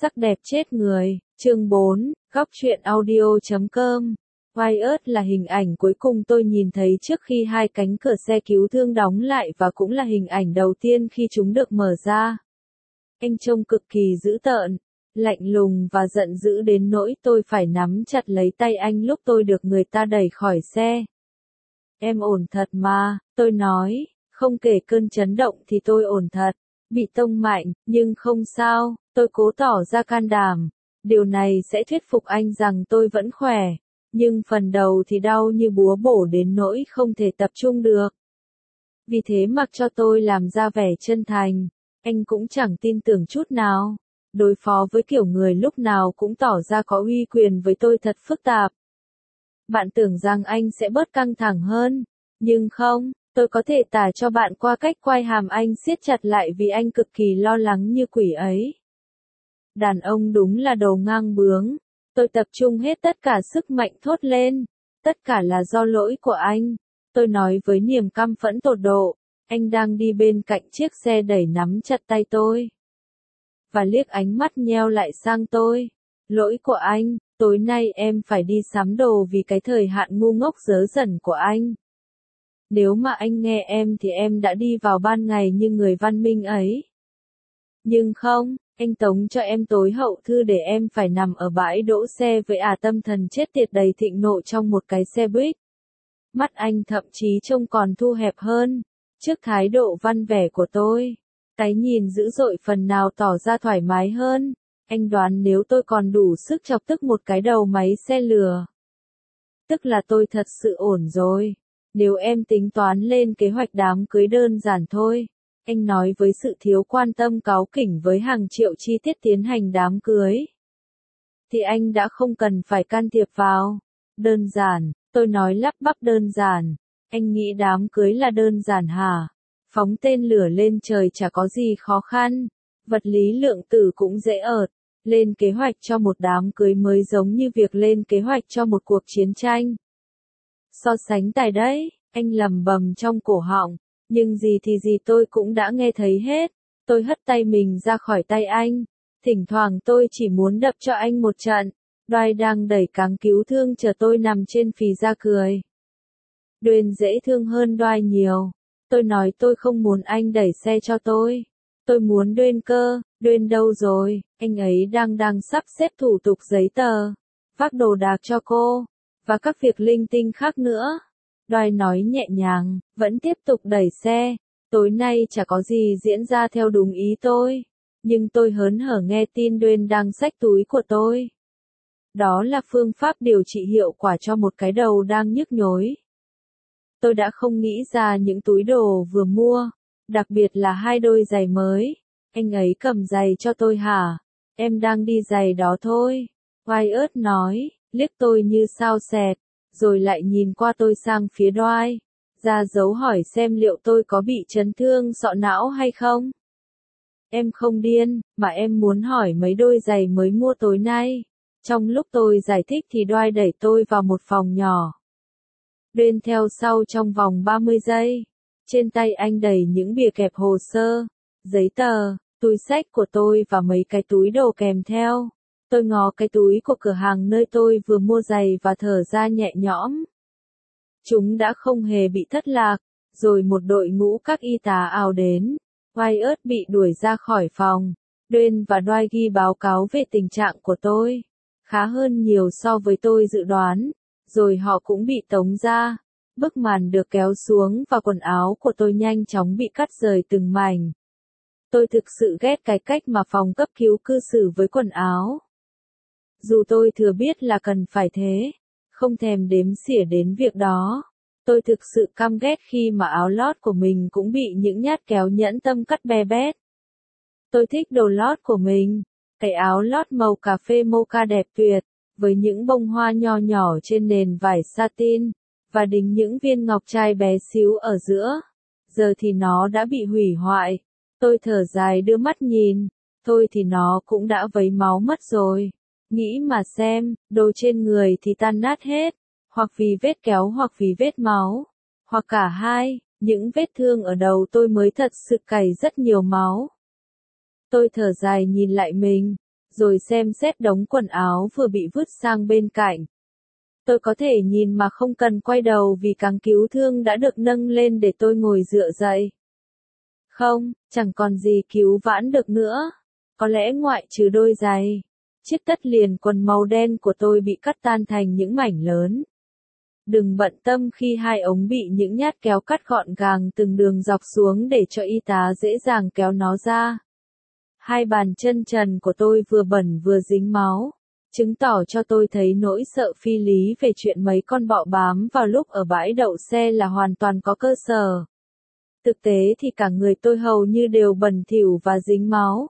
sắc đẹp chết người, chương 4, góc truyện audio.com. Wyatt là hình ảnh cuối cùng tôi nhìn thấy trước khi hai cánh cửa xe cứu thương đóng lại và cũng là hình ảnh đầu tiên khi chúng được mở ra. Anh trông cực kỳ dữ tợn, lạnh lùng và giận dữ đến nỗi tôi phải nắm chặt lấy tay anh lúc tôi được người ta đẩy khỏi xe. Em ổn thật mà, tôi nói, không kể cơn chấn động thì tôi ổn thật, bị tông mạnh, nhưng không sao, tôi cố tỏ ra can đảm. Điều này sẽ thuyết phục anh rằng tôi vẫn khỏe, nhưng phần đầu thì đau như búa bổ đến nỗi không thể tập trung được. Vì thế mặc cho tôi làm ra vẻ chân thành, anh cũng chẳng tin tưởng chút nào. Đối phó với kiểu người lúc nào cũng tỏ ra có uy quyền với tôi thật phức tạp. Bạn tưởng rằng anh sẽ bớt căng thẳng hơn, nhưng không, tôi có thể tả cho bạn qua cách quai hàm anh siết chặt lại vì anh cực kỳ lo lắng như quỷ ấy. Đàn ông đúng là đồ ngang bướng. Tôi tập trung hết tất cả sức mạnh thốt lên. Tất cả là do lỗi của anh. Tôi nói với niềm căm phẫn tột độ. Anh đang đi bên cạnh chiếc xe đẩy nắm chặt tay tôi. Và liếc ánh mắt nheo lại sang tôi. Lỗi của anh, tối nay em phải đi sắm đồ vì cái thời hạn ngu ngốc dớ dẩn của anh. Nếu mà anh nghe em thì em đã đi vào ban ngày như người văn minh ấy. Nhưng không, anh tống cho em tối hậu thư để em phải nằm ở bãi đỗ xe với tâm thần chết tiệt đầy thịnh nộ trong một cái xe buýt. Mắt anh thậm chí trông còn thu hẹp hơn, trước thái độ văn vẻ của tôi. Cái nhìn dữ dội phần nào tỏ ra thoải mái hơn. Anh đoán nếu tôi còn đủ sức chọc tức một cái đầu máy xe lửa. Tức là tôi thật sự ổn rồi. Nếu em tính toán lên kế hoạch đám cưới đơn giản thôi. Anh nói với sự thiếu quan tâm cáu kỉnh với hàng triệu chi tiết tiến hành đám cưới. Thì anh đã không cần phải can thiệp vào. Đơn giản, tôi nói lắp bắp đơn giản. Anh nghĩ đám cưới là đơn giản hả? Phóng tên lửa lên trời chả có gì khó khăn. Vật lý lượng tử cũng dễ ợt. Lên kế hoạch cho một đám cưới mới giống như việc lên kế hoạch cho một cuộc chiến tranh. So sánh tài đấy, anh lầm bầm trong cổ họng. Nhưng gì thì gì tôi cũng đã nghe thấy hết. Tôi hất tay mình ra khỏi tay anh. Thỉnh thoảng tôi chỉ muốn đập cho anh một trận. Đoài đang đẩy cáng cứu thương chờ tôi nằm trên phì ra cười. Đuyên dễ thương hơn Đoài nhiều. Tôi nói tôi không muốn anh đẩy xe cho tôi. Tôi muốn Đuyên cơ. Đuyên đâu rồi? Anh ấy đang sắp xếp thủ tục giấy tờ. Vác đồ đạc cho cô. Và các việc linh tinh khác nữa. Đoài nói nhẹ nhàng, vẫn tiếp tục đẩy xe. Tối nay chả có gì diễn ra theo đúng ý tôi. Nhưng tôi hớn hở nghe tin Đuyên đang xách túi của tôi. Đó là phương pháp điều trị hiệu quả cho một cái đầu đang nhức nhối. Tôi đã không nghĩ ra những túi đồ vừa mua. Đặc biệt là 2 đôi giày mới. Anh ấy cầm giày cho tôi hả? Em đang đi giày đó thôi. Wyatt nói, liếc tôi như sao xẹt. Rồi lại nhìn qua tôi sang phía Đoài, ra dấu hỏi xem liệu tôi có bị chấn thương sọ não hay không. Em không điên, mà em muốn hỏi mấy đôi giày mới mua tối nay. Trong lúc tôi giải thích thì Đoài đẩy tôi vào một phòng nhỏ. Đuyên theo sau trong vòng 30 giây. Trên tay anh đầy những bìa kẹp hồ sơ, giấy tờ, túi xách của tôi và mấy cái túi đồ kèm theo. Tôi ngó cái túi của cửa hàng nơi tôi vừa mua giày và thở ra nhẹ nhõm. Chúng đã không hề bị thất lạc, rồi một đội ngũ các y tá ào đến. Wyatt bị đuổi ra khỏi phòng. Dwayne và Dwight ghi báo cáo về tình trạng của tôi. Khá hơn nhiều so với tôi dự đoán. Rồi họ cũng bị tống ra. Bức màn được kéo xuống và quần áo của tôi nhanh chóng bị cắt rời từng mảnh. Tôi thực sự ghét cái cách mà phòng cấp cứu cư xử với quần áo. Dù tôi thừa biết là cần phải thế, không thèm đếm xỉa đến việc đó. Tôi thực sự căm ghét khi mà áo lót của mình cũng bị những nhát kéo nhẫn tâm cắt be bét. Tôi thích đồ lót của mình, cái áo lót màu cà phê mocha đẹp tuyệt, với những bông hoa nho nhỏ trên nền vải satin, và đính những viên ngọc trai bé xíu ở giữa. Giờ thì nó đã bị hủy hoại. Tôi thở dài đưa mắt nhìn, thôi thì nó cũng đã vấy máu mất rồi. Nghĩ mà xem, đồ trên người thì tan nát hết, hoặc vì vết kéo hoặc vì vết máu, hoặc cả hai. Những vết thương ở đầu tôi mới thật sự cày rất nhiều máu. Tôi thở dài nhìn lại mình, rồi xem xét đống quần áo vừa bị vứt sang bên cạnh. Tôi có thể nhìn mà không cần quay đầu vì cáng cứu thương đã được nâng lên để tôi ngồi dựa dậy. Không, chẳng còn gì cứu vãn được nữa. Có lẽ ngoại trừ đôi giày. Chiếc tất liền quần màu đen của tôi bị cắt tan thành những mảnh lớn. Đừng bận tâm khi hai ống bị những nhát kéo cắt gọn gàng từng đường dọc xuống để cho y tá dễ dàng kéo nó ra. Hai bàn chân trần của tôi vừa bẩn vừa dính máu, chứng tỏ cho tôi thấy nỗi sợ phi lý về chuyện mấy con bọ bám vào lúc ở bãi đậu xe là hoàn toàn có cơ sở. Thực tế thì cả người tôi hầu như đều bẩn thỉu và dính máu.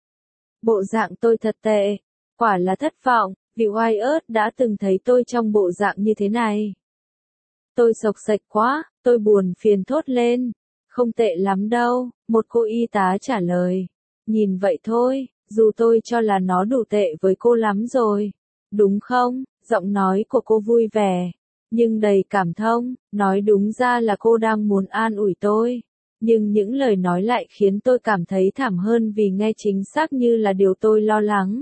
Bộ dạng tôi thật tệ, quả là thất vọng, vì Wyatt đã từng thấy tôi trong bộ dạng như thế này. Tôi xộc xệch quá, tôi buồn phiền thốt lên. Không tệ lắm đâu, một cô y tá trả lời. Nhìn vậy thôi, dù tôi cho là nó đủ tệ với cô lắm rồi. Đúng không? Giọng nói của cô vui vẻ, nhưng đầy cảm thông, nói đúng ra là cô đang muốn an ủi tôi. Nhưng những lời nói lại khiến tôi cảm thấy thảm hơn vì nghe chính xác như là điều tôi lo lắng.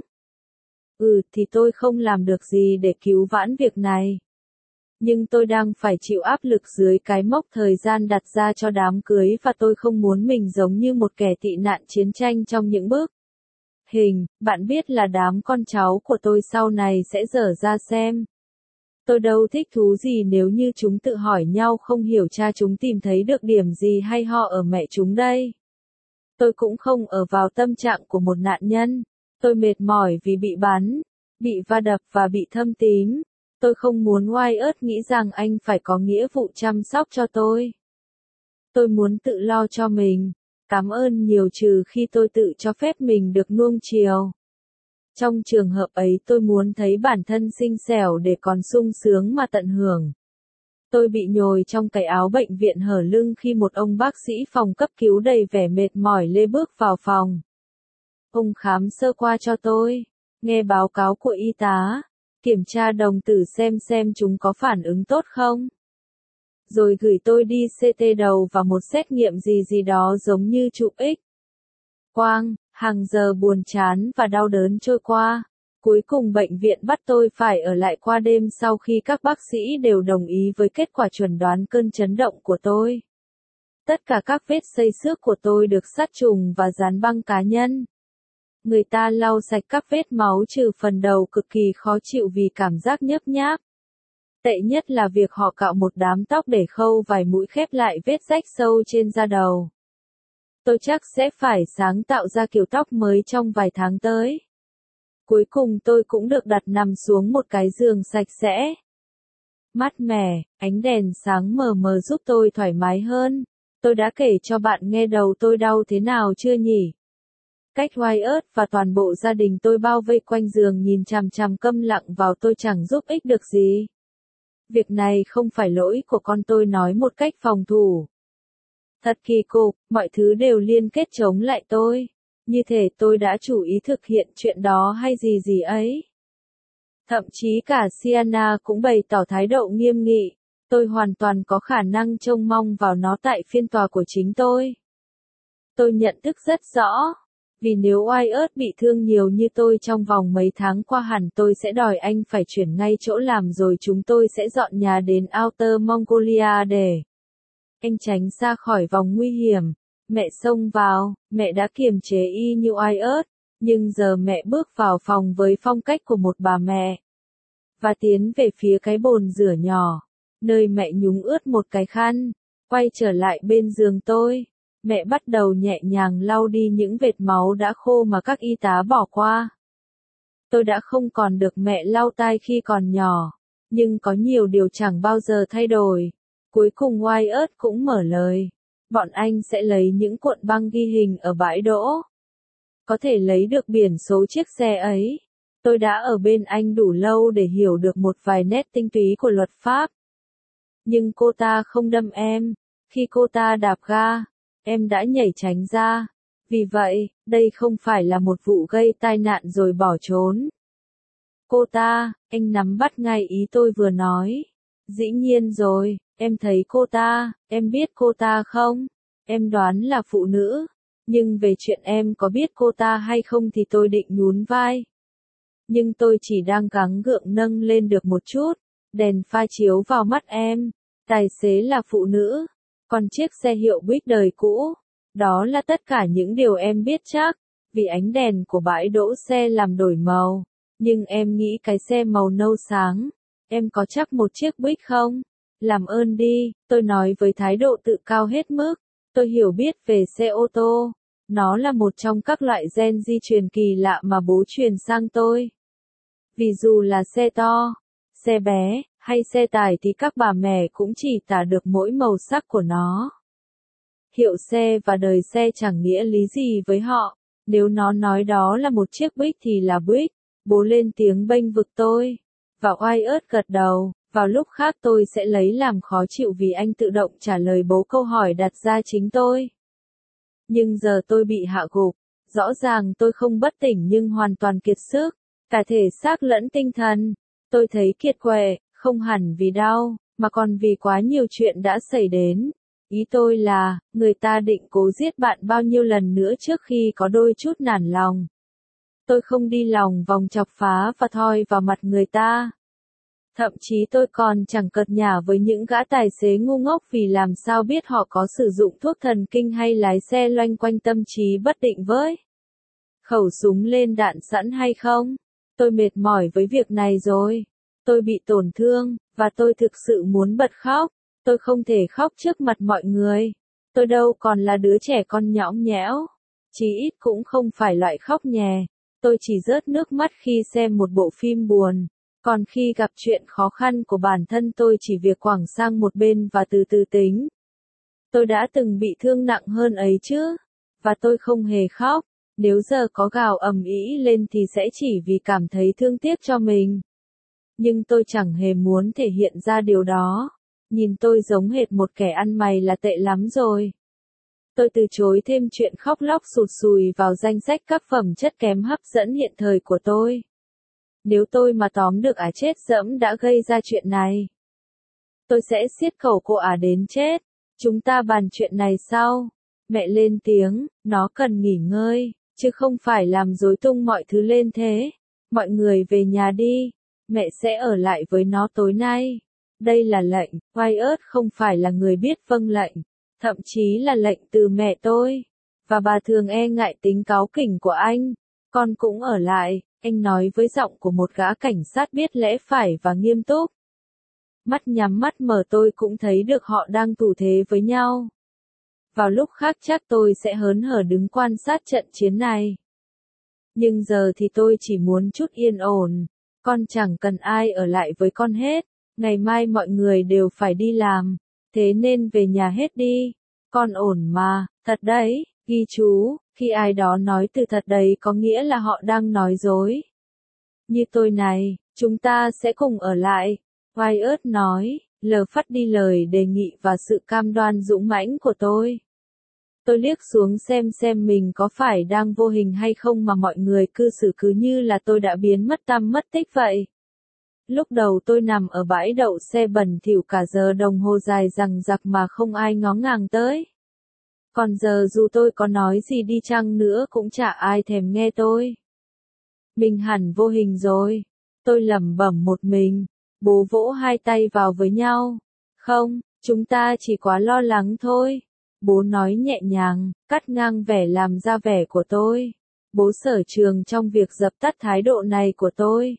Thì tôi không làm được gì để cứu vãn việc này. Nhưng tôi đang phải chịu áp lực dưới cái mốc thời gian đặt ra cho đám cưới và tôi không muốn mình giống như một kẻ tị nạn chiến tranh trong những bức hình. Bạn biết là đám con cháu của tôi sau này sẽ dở ra xem. Tôi đâu thích thú gì nếu như chúng tự hỏi nhau không hiểu cha chúng tìm thấy được điểm gì hay ho ở mẹ chúng đây. Tôi cũng không ở vào tâm trạng của một nạn nhân. Tôi mệt mỏi vì bị bắn, bị va đập và bị thâm tím. Tôi không muốn Wyatt nghĩ rằng anh phải có nghĩa vụ chăm sóc cho tôi. Tôi muốn tự lo cho mình. Cảm ơn nhiều trừ khi tôi tự cho phép mình được nuông chiều. Trong trường hợp ấy tôi muốn thấy bản thân xinh xẻo để còn sung sướng mà tận hưởng. Tôi bị nhồi trong cái áo bệnh viện hở lưng khi một ông bác sĩ phòng cấp cứu đầy vẻ mệt mỏi lê bước vào phòng. Ông khám sơ qua cho tôi, nghe báo cáo của y tá, kiểm tra đồng tử xem chúng có phản ứng tốt không. Rồi gửi tôi đi CT đầu và một xét nghiệm gì đó giống như chụp X quang. Hàng giờ buồn chán và đau đớn trôi qua. Cuối cùng bệnh viện bắt tôi phải ở lại qua đêm sau khi các bác sĩ đều đồng ý với kết quả chuẩn đoán cơn chấn động của tôi. Tất cả các vết xây xước của tôi được sát trùng và dán băng cá nhân. Người ta lau sạch các vết máu trừ phần đầu cực kỳ khó chịu vì cảm giác nhớp nháp. Tệ nhất là việc họ cạo một đám tóc để khâu vài mũi khép lại vết rách sâu trên da đầu. Tôi chắc sẽ phải sáng tạo ra kiểu tóc mới trong vài tháng tới. Cuối cùng tôi cũng được đặt nằm xuống một cái giường sạch sẽ, mát mẻ, ánh đèn sáng mờ mờ giúp tôi thoải mái hơn. Tôi đã kể cho bạn nghe đầu tôi đau thế nào chưa nhỉ? Cách Wyatt và toàn bộ gia đình tôi bao vây quanh giường nhìn chằm chằm câm lặng vào tôi chẳng giúp ích được gì. Việc này không phải lỗi của con tôi nói một cách phòng thủ. Thật kỳ cục, mọi thứ đều liên kết chống lại tôi. Như thể tôi đã chủ ý thực hiện chuyện đó hay gì ấy. Thậm chí cả Sienna cũng bày tỏ thái độ nghiêm nghị. Tôi hoàn toàn có khả năng trông mong vào nó tại phiên tòa của chính tôi. Tôi nhận thức rất rõ. Vì nếu Wyatt bị thương nhiều như tôi trong vòng mấy tháng qua hẳn tôi sẽ đòi anh phải chuyển ngay chỗ làm rồi chúng tôi sẽ dọn nhà đến Outer Mongolia để anh tránh xa khỏi vòng nguy hiểm. Mẹ xông vào, mẹ đã kiềm chế y như Wyatt, nhưng giờ mẹ bước vào phòng với phong cách của một bà mẹ. Và tiến về phía cái bồn rửa nhỏ, nơi mẹ nhúng ướt một cái khăn, quay trở lại bên giường tôi. Mẹ bắt đầu nhẹ nhàng lau đi những vệt máu đã khô mà các y tá bỏ qua. Tôi đã không còn được mẹ lau tay khi còn nhỏ, nhưng có nhiều điều chẳng bao giờ thay đổi. Cuối cùng Wyatt cũng mở lời. Bọn anh sẽ lấy những cuộn băng ghi hình ở bãi đỗ. Có thể lấy được biển số chiếc xe ấy. Tôi đã ở bên anh đủ lâu để hiểu được một vài nét tinh túy của luật pháp. Nhưng cô ta không đâm em. Khi cô ta đạp ga, em đã nhảy tránh ra. Vì vậy, đây không phải là một vụ gây tai nạn rồi bỏ trốn. Cô ta, anh nắm bắt ngay ý tôi vừa nói. Dĩ nhiên rồi, em thấy cô ta, em biết cô ta không? Em đoán là phụ nữ. Nhưng về chuyện em có biết cô ta hay không thì tôi định nhún vai. Nhưng tôi chỉ đang gắng gượng nâng lên được một chút. Đèn pha chiếu vào mắt em. Tài xế là phụ nữ. Còn chiếc xe hiệu Buick đời cũ. Đó là tất cả những điều em biết chắc. Vì ánh đèn của bãi đỗ xe làm đổi màu. Nhưng em nghĩ cái xe màu nâu sáng. Em có chắc một chiếc Buick không? Làm ơn đi, tôi nói với thái độ tự cao hết mức. Tôi hiểu biết về xe ô tô. Nó là một trong các loại gen di truyền kỳ lạ mà bố truyền sang tôi. Vì dù là xe to, xe bé, hay xe tải thì các bà mẹ cũng chỉ tả được mỗi màu sắc của nó. Hiệu xe và đời xe chẳng nghĩa lý gì với họ. Nếu nó nói đó là một chiếc Buick thì là Buick. Bố lên tiếng bênh vực tôi. Và oai ớt gật đầu. Vào lúc khác tôi sẽ lấy làm khó chịu vì anh tự động trả lời bố câu hỏi đặt ra chính tôi. Nhưng giờ tôi bị hạ gục. Rõ ràng tôi không bất tỉnh nhưng hoàn toàn kiệt sức. Cả thể xác lẫn tinh thần. Tôi thấy kiệt quệ, không hẳn vì đau, mà còn vì quá nhiều chuyện đã xảy đến. Ý tôi là, người ta định cố giết bạn bao nhiêu lần nữa trước khi có đôi chút nản lòng. Tôi không đi lòng vòng chọc phá và thoi vào mặt người ta. Thậm chí tôi còn chẳng cợt nhả với những gã tài xế ngu ngốc vì làm sao biết họ có sử dụng thuốc thần kinh hay lái xe loanh quanh tâm trí bất định với khẩu súng lên đạn sẵn hay không. Tôi mệt mỏi với việc này rồi. Tôi bị tổn thương, và tôi thực sự muốn bật khóc. Tôi không thể khóc trước mặt mọi người. Tôi đâu còn là đứa trẻ con nhõng nhẽo. Chí ít cũng không phải loại khóc nhè. Tôi chỉ rớt nước mắt khi xem một bộ phim buồn. Còn khi gặp chuyện khó khăn của bản thân tôi chỉ việc quẳng sang một bên và từ từ tính. Tôi đã từng bị thương nặng hơn ấy chứ. Và tôi không hề khóc. Nếu giờ có gào ầm ĩ lên thì sẽ chỉ vì cảm thấy thương tiếc cho mình. Nhưng tôi chẳng hề muốn thể hiện ra điều đó. Nhìn tôi giống hệt một kẻ ăn mày là tệ lắm rồi. Tôi từ chối thêm chuyện khóc lóc sụt sùi vào danh sách các phẩm chất kém hấp dẫn hiện thời của tôi. Nếu tôi mà tóm được chết dẫm đã gây ra chuyện này, tôi sẽ siết khẩu cô đến chết. Chúng ta bàn chuyện này sau. Mẹ lên tiếng, nó cần nghỉ ngơi, chứ không phải làm rối tung mọi thứ lên thế. Mọi người về nhà đi. Mẹ sẽ ở lại với nó tối nay. Đây là lệnh. Wyatt không phải là người biết vâng lệnh. Thậm chí là lệnh từ mẹ tôi. Và bà thường e ngại tính cáu kỉnh của anh. Con cũng ở lại, anh nói với giọng của một gã cảnh sát biết lẽ phải và nghiêm túc. Mắt nhắm mắt mở tôi cũng thấy được họ đang thủ thế với nhau. Vào lúc khác chắc tôi sẽ hớn hở đứng quan sát trận chiến này. Nhưng giờ thì tôi chỉ muốn chút yên ổn. Con chẳng cần ai ở lại với con hết. Ngày mai mọi người đều phải đi làm. Thế nên về nhà hết đi. Con ổn mà, thật đấy, ghi chú, khi ai đó nói từ thật đấy có nghĩa là họ đang nói dối. Như tôi này, chúng ta sẽ cùng ở lại. Wyatt nói, lờ phát đi lời đề nghị và sự cam đoan dũng mãnh của tôi. Tôi liếc xuống xem mình có phải đang vô hình hay không mà mọi người cư xử cứ như là tôi đã biến mất tăm mất tích vậy. Lúc đầu tôi nằm ở bãi đậu xe bẩn thỉu cả giờ đồng hồ dài rằng giặc mà không ai ngó ngàng tới. Còn giờ dù tôi có nói gì đi chăng nữa cũng chả ai thèm nghe tôi. Mình hẳn vô hình rồi. Tôi lẩm bẩm một mình. Bố vỗ hai tay vào với nhau. Không, chúng ta chỉ quá lo lắng thôi. Bố nói nhẹ nhàng, cắt ngang vẻ làm ra vẻ của tôi. Bố sở trường trong việc dập tắt thái độ này của tôi.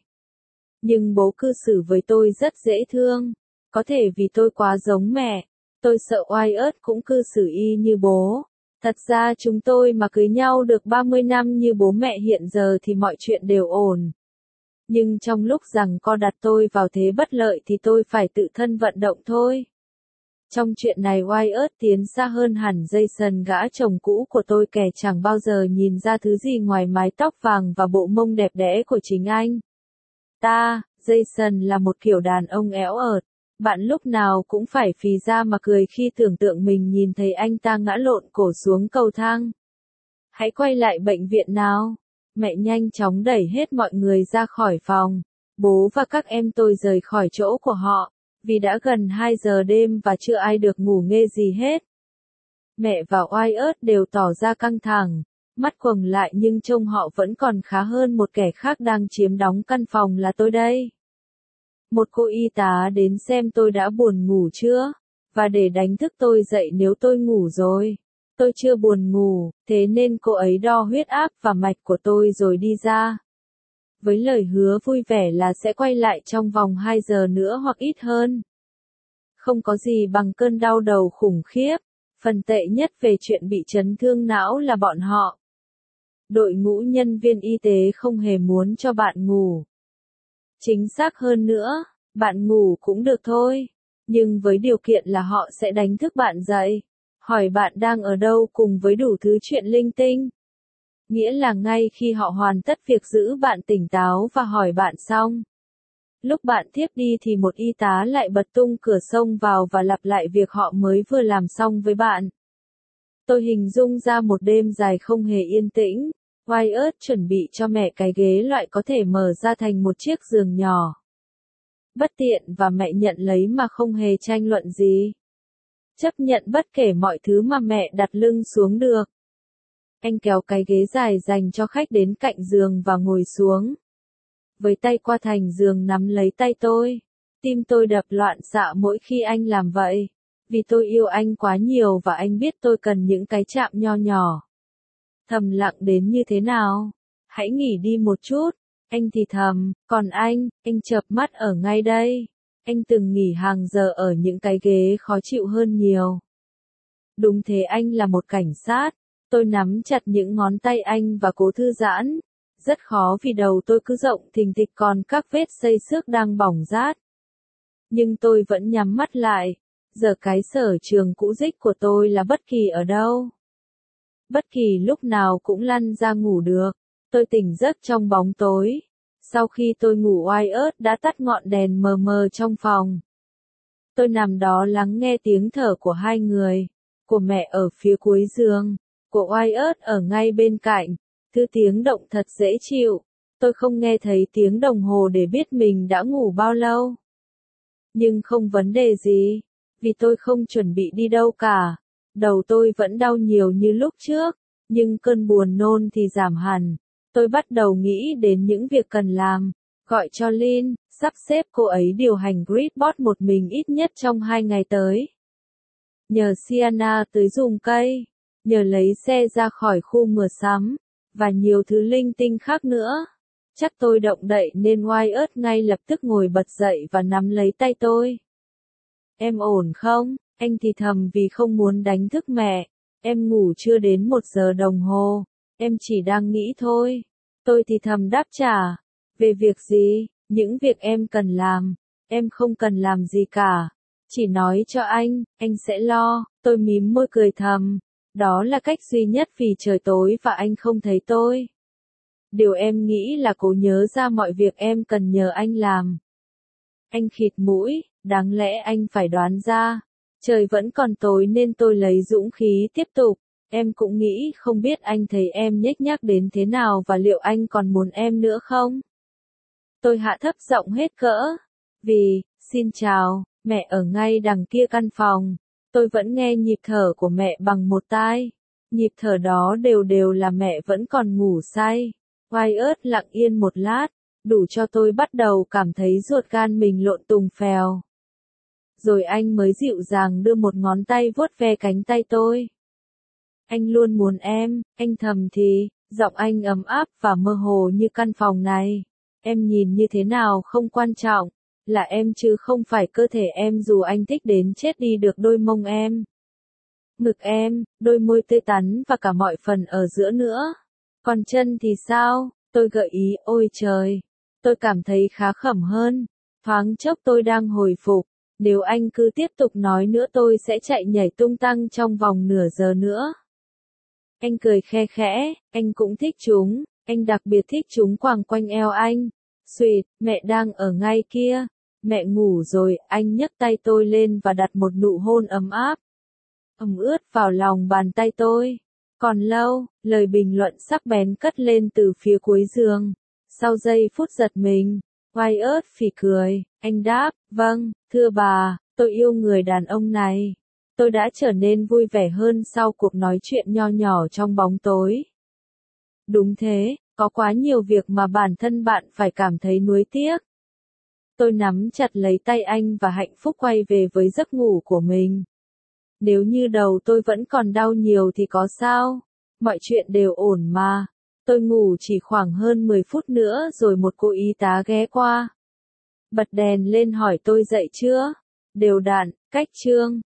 Nhưng bố cư xử với tôi rất dễ thương. Có thể vì tôi quá giống mẹ. Tôi sợ Wyatt cũng cư xử y như bố. Thật ra chúng tôi mà cưới nhau được 30 năm như bố mẹ hiện giờ thì mọi chuyện đều ổn. Nhưng trong lúc rằng co đặt tôi vào thế bất lợi thì tôi phải tự thân vận động thôi. Trong chuyện này Wyatt tiến xa hơn hẳn Jason gã chồng cũ của tôi kẻ chẳng bao giờ nhìn ra thứ gì ngoài mái tóc vàng và bộ mông đẹp đẽ của chính anh. Jason là một kiểu đàn ông éo ợt. Bạn lúc nào cũng phải phì ra mà cười khi tưởng tượng mình nhìn thấy anh ta ngã lộn cổ xuống cầu thang. Hãy quay lại bệnh viện nào. Mẹ nhanh chóng đẩy hết mọi người ra khỏi phòng. Bố và các em tôi rời khỏi chỗ của họ. Vì đã gần 2 giờ đêm và chưa ai được ngủ nghê gì hết. Mẹ và Wyatt đều tỏ ra căng thẳng. Mắt quầng lại nhưng trông họ vẫn còn khá hơn một kẻ khác đang chiếm đóng căn phòng là tôi đây. Một cô y tá đến xem tôi đã buồn ngủ chưa, và để đánh thức tôi dậy nếu tôi ngủ rồi. Tôi chưa buồn ngủ, thế nên cô ấy đo huyết áp và mạch của tôi rồi đi ra. Với lời hứa vui vẻ là sẽ quay lại trong vòng 2 giờ nữa hoặc ít hơn. Không có gì bằng cơn đau đầu khủng khiếp. Phần tệ nhất về chuyện bị chấn thương não là bọn họ. Đội ngũ nhân viên y tế không hề muốn cho bạn ngủ. Chính xác hơn nữa, bạn ngủ cũng được thôi. Nhưng với điều kiện là họ sẽ đánh thức bạn dậy. Hỏi bạn đang ở đâu cùng với đủ thứ chuyện linh tinh. Nghĩa là ngay khi họ hoàn tất việc giữ bạn tỉnh táo và hỏi bạn xong. Lúc bạn thiếp đi thì một y tá lại bật tung cửa xông vào và lặp lại việc họ mới vừa làm xong với bạn. Tôi hình dung ra một đêm dài không hề yên tĩnh. Wyatt chuẩn bị cho mẹ cái ghế loại có thể mở ra thành một chiếc giường nhỏ. Bất tiện và mẹ nhận lấy mà không hề tranh luận gì. Chấp nhận bất kể mọi thứ mà mẹ đặt lưng xuống được. Anh kéo cái ghế dài dành cho khách đến cạnh giường và ngồi xuống. Với tay qua thành giường nắm lấy tay tôi. Tim tôi đập loạn xạ mỗi khi anh làm vậy. Vì tôi yêu anh quá nhiều và anh biết tôi cần những cái chạm nho nhỏ. Thầm lặng đến như thế nào? Hãy nghỉ đi một chút. Anh thì thầm, còn anh chợp mắt ở ngay đây. Anh từng nghỉ hàng giờ ở những cái ghế khó chịu hơn nhiều. Đúng thế, anh là một cảnh sát. Tôi nắm chặt những ngón tay anh và cố thư giãn. Rất khó vì đầu tôi cứ rộng thình thịch còn các vết xây xước đang bỏng rát. Nhưng tôi vẫn nhắm mắt lại. Giờ cái sở trường cũ dích của tôi là bất kỳ ở đâu. Bất kỳ lúc nào cũng lăn ra ngủ được. Tôi tỉnh giấc trong bóng tối. Sau khi tôi ngủ, Wyatt đã tắt ngọn đèn mờ mờ trong phòng. Tôi nằm đó lắng nghe tiếng thở của hai người. Của mẹ ở phía cuối giường. Của Wyatt ở ngay bên cạnh. Thứ tiếng động thật dễ chịu. Tôi không nghe thấy tiếng đồng hồ để biết mình đã ngủ bao lâu. Nhưng không vấn đề gì. Vì tôi không chuẩn bị đi đâu cả. Đầu tôi vẫn đau nhiều như lúc trước. Nhưng cơn buồn nôn thì giảm hẳn. Tôi bắt đầu nghĩ đến những việc cần làm. Gọi cho Lynn, sắp xếp cô ấy điều hành Gridbot một mình ít nhất trong 2 ngày tới. Nhờ Sienna tới dùng cây. Nhờ lấy xe ra khỏi khu mua sắm. Và nhiều thứ linh tinh khác nữa. Chắc tôi động đậy nên Wyatt ngay lập tức ngồi bật dậy và nắm lấy tay tôi. Em ổn không? Anh thì thầm vì không muốn đánh thức mẹ. Em ngủ chưa đến 1 giờ đồng hồ. Em chỉ đang nghĩ thôi. Tôi thì thầm đáp trả. Về việc gì? Những việc em cần làm. Em không cần làm gì cả. Chỉ nói cho anh sẽ lo. Tôi mím môi cười thầm. Đó là cách duy nhất vì trời tối và anh không thấy tôi. Điều em nghĩ là cố nhớ ra mọi việc em cần nhờ anh làm. Anh khịt mũi, đáng lẽ anh phải đoán ra. Trời vẫn còn tối nên tôi lấy dũng khí tiếp tục. Em cũng nghĩ không biết anh thấy em nhếch nhác đến thế nào và liệu anh còn muốn em nữa không? Tôi hạ thấp giọng hết cỡ. Xin chào, mẹ ở ngay đằng kia căn phòng. Tôi vẫn nghe nhịp thở của mẹ bằng một tai. Nhịp thở đó đều đều là mẹ vẫn còn ngủ say. Wyatt lặng yên một lát, đủ cho tôi bắt đầu cảm thấy ruột gan mình lộn tùng phèo. Rồi anh mới dịu dàng đưa một ngón tay vuốt ve cánh tay tôi. Anh luôn muốn em, anh thầm thì, giọng anh ấm áp và mơ hồ như căn phòng này. Em nhìn như thế nào không quan trọng, là em chứ không phải cơ thể em dù anh thích đến chết đi được đôi mông em. Ngực em, đôi môi tươi tắn và cả mọi phần ở giữa nữa. Còn chân thì sao? Tôi gợi ý, ôi trời. Tôi cảm thấy khá khẩm hơn. Thoáng chốc tôi đang hồi phục. Nếu anh cứ tiếp tục nói nữa tôi sẽ chạy nhảy tung tăng trong vòng nửa giờ nữa. Anh cười khe khẽ, anh cũng thích chúng, anh đặc biệt thích chúng quàng quanh eo anh. Xuyệt, mẹ đang ở ngay kia. Mẹ ngủ rồi, anh nhấc tay tôi lên và đặt một nụ hôn ấm áp. Ướt vào lòng bàn tay tôi. Còn lâu, lời bình luận sắc bén cất lên từ phía cuối giường. Sau giây phút giật mình, Wyatt phì cười, anh đáp, vâng, thưa bà, tôi yêu người đàn ông này. Tôi đã trở nên vui vẻ hơn sau cuộc nói chuyện nho nhỏ trong bóng tối. Đúng thế, có quá nhiều việc mà bản thân bạn phải cảm thấy nuối tiếc. Tôi nắm chặt lấy tay anh và hạnh phúc quay về với giấc ngủ của mình. Nếu như đầu tôi vẫn còn đau nhiều thì có sao? Mọi chuyện đều ổn mà. Tôi ngủ chỉ khoảng hơn 10 phút nữa rồi một cô y tá ghé qua. Bật đèn lên hỏi tôi dậy chưa? Đều đặn, cách chương.